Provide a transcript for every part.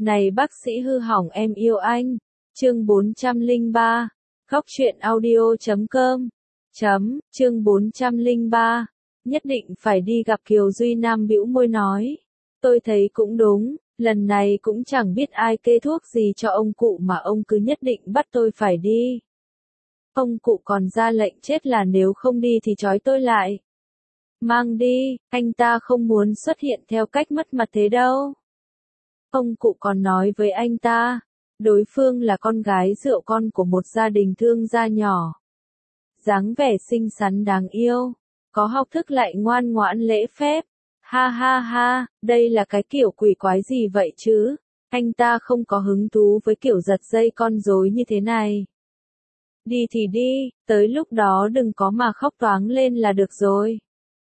Này bác sĩ hư hỏng em yêu anh. Chương 403. Góc truyện audio.com. Chương 403. Nhất định phải đi gặp Kiều Duy Nam bĩu môi nói. Tôi thấy cũng đúng, lần này cũng chẳng biết ai kê thuốc gì cho ông cụ mà ông cứ nhất định bắt tôi phải đi. Ông cụ còn ra lệnh chết là nếu không đi thì trói tôi lại. Mang đi, anh ta không muốn xuất hiện theo cách mất mặt thế đâu. Ông cụ còn nói với anh ta, đối phương là con gái rượu con của một gia đình thương gia nhỏ. Dáng vẻ xinh xắn đáng yêu, có học thức lại ngoan ngoãn lễ phép. Ha ha ha, đây là cái kiểu quỷ quái gì vậy chứ? Anh ta không có hứng thú với kiểu giật dây con rối như thế này. Đi thì đi, tới lúc đó đừng có mà khóc toáng lên là được rồi.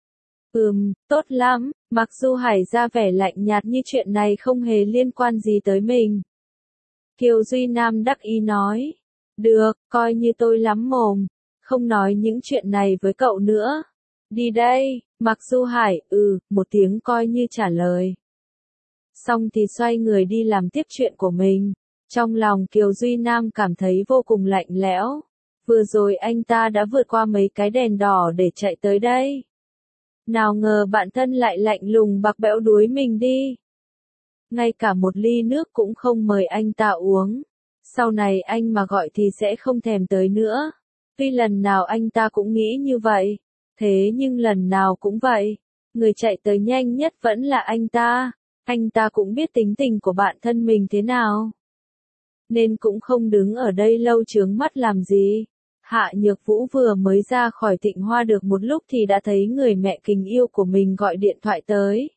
Tốt lắm, mặc dù Hải ra vẻ lạnh nhạt như chuyện này không hề liên quan gì tới mình. Kiều Duy Nam đắc ý nói. Được, coi như tôi lắm mồm, không nói những chuyện này với cậu nữa. Đi đây, Mặc Du Hải, một tiếng coi như trả lời. Xong thì xoay người đi làm tiếp chuyện của mình. Trong lòng Kiều Duy Nam cảm thấy vô cùng lạnh lẽo. Vừa rồi anh ta đã vượt qua mấy cái đèn đỏ để chạy tới đây. Nào ngờ bạn thân lại lạnh lùng bạc bẽo đuối mình đi. Ngay cả một ly nước cũng không mời anh ta uống. Sau này anh mà gọi thì sẽ không thèm tới nữa. Tuy lần nào anh ta cũng nghĩ như vậy. Thế nhưng lần nào cũng vậy. Người chạy tới nhanh nhất vẫn là anh ta. Anh ta cũng biết tính tình của bạn thân mình thế nào. Nên cũng không đứng ở đây lâu chướng mắt làm gì. Hạ Nhược Vũ vừa mới ra khỏi Thịnh Hoa được một lúc thì đã thấy người mẹ kính yêu của mình gọi điện thoại tới.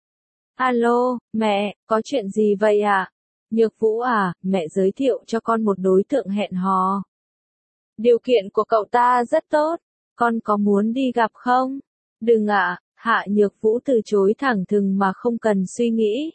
Alo, mẹ, có chuyện gì vậy ạ? Nhược Vũ à, mẹ giới thiệu cho con một đối tượng hẹn hò. Điều kiện của cậu ta rất tốt, con có muốn đi gặp không? Đừng ạ, Hạ Nhược Vũ từ chối thẳng thừng mà không cần suy nghĩ.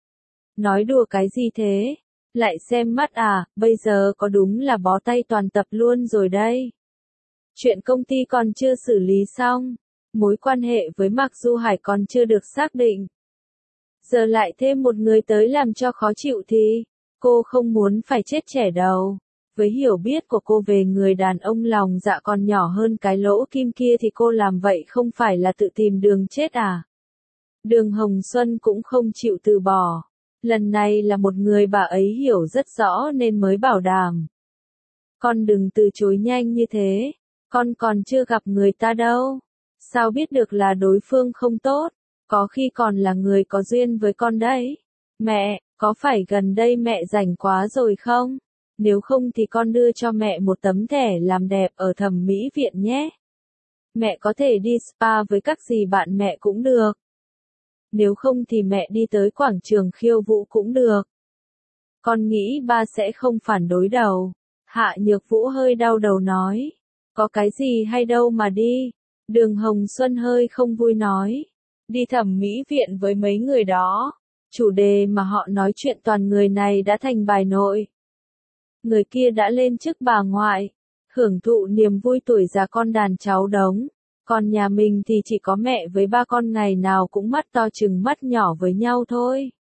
Nói đùa cái gì thế? Lại xem mắt à, bây giờ có đúng là bó tay toàn tập luôn rồi đây. Chuyện công ty còn chưa xử lý xong, mối quan hệ với Mạc Du Hải còn chưa được xác định. Giờ lại thêm một người tới làm cho khó chịu thì, cô không muốn phải chết trẻ đầu. Với hiểu biết của cô về người đàn ông lòng dạ còn nhỏ hơn cái lỗ kim kia thì cô làm vậy không phải là tự tìm đường chết à? Đường Hồng Xuân cũng không chịu từ bỏ. Lần này là một người bà ấy hiểu rất rõ nên mới bảo đảm. Con đừng từ chối nhanh như thế, con còn chưa gặp người ta đâu. Sao biết được là đối phương không tốt, có khi còn là người có duyên với con đấy. Mẹ, có phải gần đây mẹ rảnh quá rồi không? Nếu không thì con đưa cho mẹ một tấm thẻ làm đẹp ở thẩm mỹ viện nhé. Mẹ có thể đi spa với các dì bạn mẹ cũng được. Nếu không thì mẹ đi tới quảng trường khiêu vũ cũng được. Con nghĩ ba sẽ không phản đối đâu. Hạ Nhược Vũ hơi đau đầu nói. Có cái gì hay đâu mà đi. Đường Hồng Xuân hơi không vui nói. Đi thẩm mỹ viện với mấy người đó. Chủ đề mà họ nói chuyện toàn người này đã thành bài nội. Người kia đã lên chức bà ngoại. Hưởng thụ niềm vui tuổi già con đàn cháu đống. Còn nhà mình thì chỉ có mẹ với ba con ngày nào cũng mắt to chừng mắt nhỏ với nhau thôi.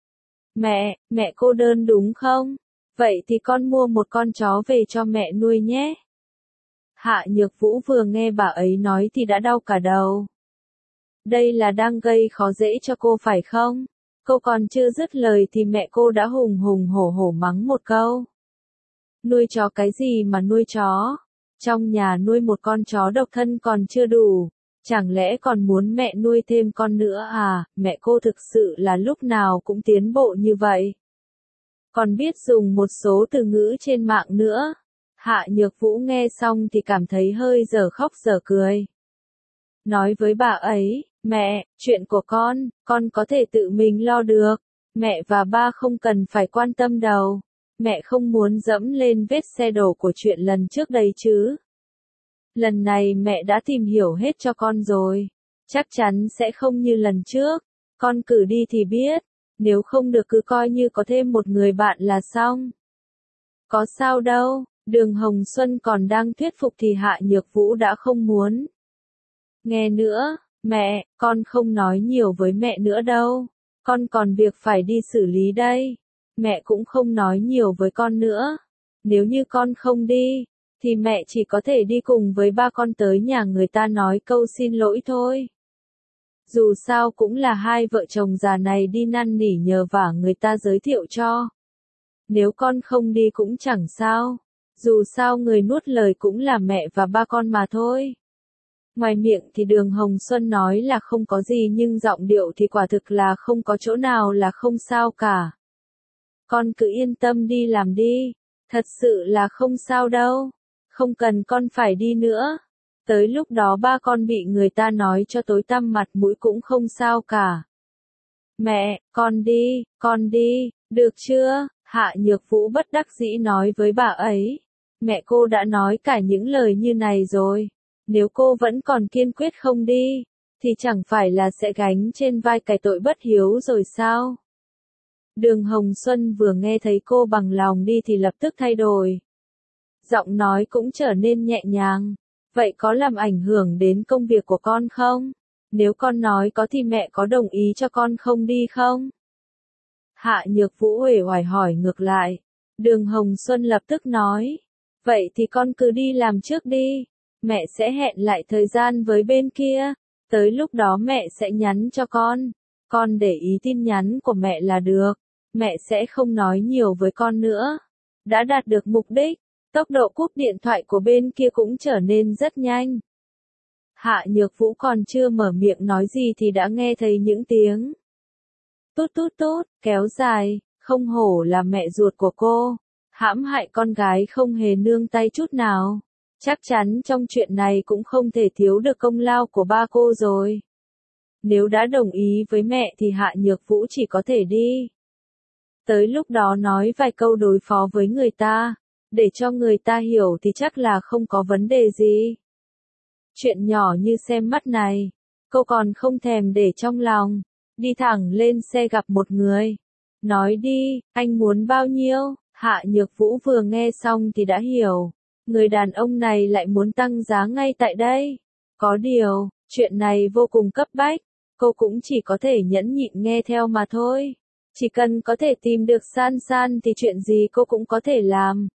Mẹ cô đơn đúng không? Vậy thì con mua một con chó về cho mẹ nuôi nhé. Hạ Nhược Vũ vừa nghe bà ấy nói thì đã đau cả đầu. Đây là đang gây khó dễ cho cô phải không? Cô còn chưa dứt lời thì mẹ cô đã hùng hùng hổ hổ mắng một câu. Nuôi chó cái gì mà nuôi chó? Trong nhà nuôi một con chó độc thân còn chưa đủ, chẳng lẽ còn muốn mẹ nuôi thêm con nữa à? Mẹ cô thực sự là lúc nào cũng tiến bộ như vậy. Còn biết dùng một số từ ngữ trên mạng nữa. Hạ Nhược Vũ nghe xong thì cảm thấy hơi dở khóc dở cười. Nói với bà ấy, mẹ, chuyện của con có thể tự mình lo được. Mẹ và ba không cần phải quan tâm đâu. Mẹ không muốn dẫm lên vết xe đổ của chuyện lần trước đây chứ. Lần này mẹ đã tìm hiểu hết cho con rồi. Chắc chắn sẽ không như lần trước. Con cử đi thì biết. Nếu không được cứ coi như có thêm một người bạn là xong. Có sao đâu. Đường Hồng Xuân còn đang thuyết phục thì Hạ Nhược Vũ đã không muốn. Nghe nữa, mẹ, con không nói nhiều với mẹ nữa đâu. Con còn việc phải đi xử lý đây. mẹ cũng không nói nhiều với con nữa. Nếu như con không đi, thì mẹ chỉ có thể đi cùng với ba con tới nhà người ta nói câu xin lỗi thôi. Dù sao cũng là hai vợ chồng già này đi năn nỉ nhờ vả người ta giới thiệu cho. Nếu con không đi cũng chẳng sao. Dù sao người nuốt lời cũng là mẹ và ba con mà thôi. Ngoài miệng thì Đường Hồng Xuân nói là không có gì nhưng giọng điệu thì quả thực là không có chỗ nào là không sao cả. Con cứ yên tâm đi làm đi. Thật sự là không sao đâu. Không cần con phải đi nữa. Tới lúc đó ba con bị người ta nói cho tối tăm mặt mũi cũng không sao cả. Mẹ, con đi, được chưa? Hạ Nhược Vũ bất đắc dĩ nói với bà ấy. Mẹ cô đã nói cả những lời như này rồi. Nếu cô vẫn còn kiên quyết không đi, thì chẳng phải là sẽ gánh trên vai cái tội bất hiếu rồi sao? Đường Hồng Xuân vừa nghe thấy cô bằng lòng đi thì lập tức thay đổi. Giọng nói cũng trở nên nhẹ nhàng. Vậy có làm ảnh hưởng đến công việc của con không? Nếu con nói có thì mẹ có đồng ý cho con không đi không? Hạ Nhược Vũ uể oải hỏi ngược lại. Đường Hồng Xuân lập tức nói. Vậy thì con cứ đi làm trước đi. Mẹ sẽ hẹn lại thời gian với bên kia. Tới lúc đó mẹ sẽ nhắn cho con. Con để ý tin nhắn của mẹ là được. Mẹ sẽ không nói nhiều với con nữa. Đã đạt được mục đích. Tốc độ cúp điện thoại của bên kia cũng trở nên rất nhanh. Hạ Nhược Vũ còn chưa mở miệng nói gì thì đã nghe thấy những tiếng tút tút tút, kéo dài, không hổ là mẹ ruột của cô. Hãm hại con gái không hề nương tay chút nào. Chắc chắn trong chuyện này cũng không thể thiếu được công lao của ba cô rồi. Nếu đã đồng ý với mẹ thì Hạ Nhược Vũ chỉ có thể đi. Tới lúc đó nói vài câu đối phó với người ta. Để cho người ta hiểu thì chắc là không có vấn đề gì. Chuyện nhỏ như xem mắt này, cô còn không thèm để trong lòng. Đi thẳng lên xe gặp một người. Nói đi, anh muốn bao nhiêu? Hạ Nhược Vũ vừa nghe xong thì đã hiểu. Người đàn ông này lại muốn tăng giá ngay tại đây. Có điều, chuyện này vô cùng cấp bách. Cô cũng chỉ có thể nhẫn nhịn nghe theo mà thôi. Chỉ cần có thể tìm được San San thì chuyện gì cô cũng có thể làm.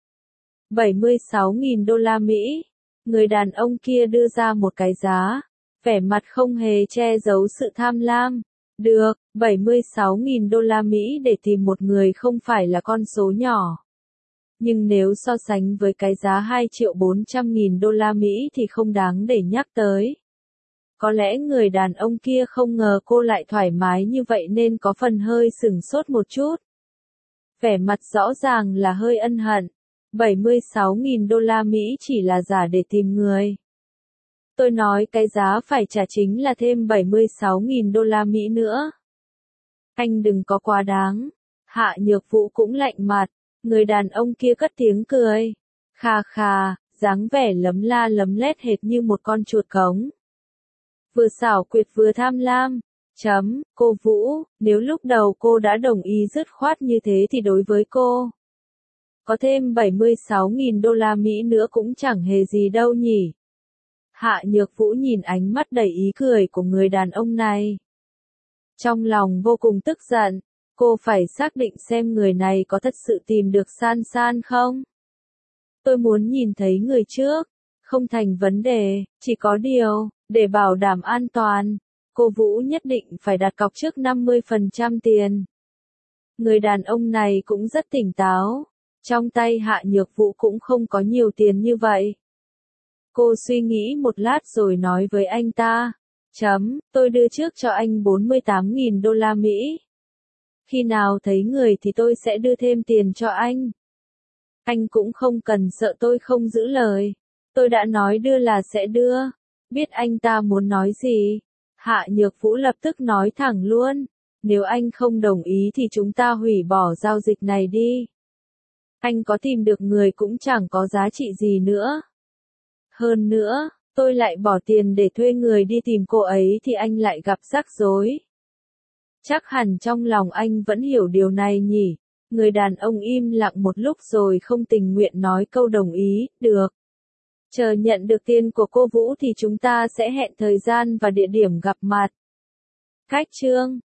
76.000 đô la Mỹ. Người đàn ông kia đưa ra một cái giá. Vẻ mặt không hề che giấu sự tham lam. Được, 76.000 đô la Mỹ để tìm một người không phải là con số nhỏ. Nhưng nếu so sánh với cái giá 2.400.000 đô la Mỹ thì không đáng để nhắc tới. Có lẽ người đàn ông kia không ngờ cô lại thoải mái như vậy nên có phần hơi sửng sốt một chút. Vẻ mặt rõ ràng là hơi ân hận. 76.000 đô la Mỹ chỉ là giả để tìm người. Tôi nói cái giá phải trả chính là thêm 76.000 đô la Mỹ nữa. Anh đừng có quá đáng. Hạ Nhược Vũ cũng lạnh mặt. Người đàn ông kia cất tiếng cười. Khà khà, dáng vẻ lấm la lấm lét hệt như một con chuột cống. Vừa xảo quyệt vừa tham lam. Cô Vũ, nếu lúc đầu cô đã đồng ý dứt khoát như thế thì đối với cô, có thêm 76.000 đô la Mỹ nữa cũng chẳng hề gì đâu nhỉ. Hạ Nhược Vũ nhìn ánh mắt đầy ý cười của người đàn ông này. Trong lòng vô cùng tức giận, cô phải xác định xem người này có thật sự tìm được San San không. Tôi muốn nhìn thấy người trước, không thành vấn đề, chỉ có điều, để bảo đảm an toàn, cô Vũ nhất định phải đặt cọc trước 50% tiền. Người đàn ông này cũng rất tỉnh táo. Trong tay Hạ Nhược Vũ cũng không có nhiều tiền như vậy. Cô suy nghĩ một lát rồi nói với anh ta. Tôi đưa trước cho anh 48.000 đô la Mỹ. Khi nào thấy người thì tôi sẽ đưa thêm tiền cho anh. Anh cũng không cần sợ tôi không giữ lời. Tôi đã nói đưa là sẽ đưa. Biết anh ta muốn nói gì. Hạ Nhược Vũ lập tức nói thẳng luôn. Nếu anh không đồng ý thì chúng ta hủy bỏ giao dịch này đi. Anh có tìm được người cũng chẳng có giá trị gì nữa. Hơn nữa, tôi lại bỏ tiền để thuê người đi tìm cô ấy thì anh lại gặp rắc rối. Chắc hẳn trong lòng anh vẫn hiểu điều này nhỉ. Người đàn ông im lặng một lúc rồi không tình nguyện nói câu đồng ý, được. Chờ nhận được tiền của cô Vũ thì chúng ta sẽ hẹn thời gian và địa điểm gặp mặt. Khách trương.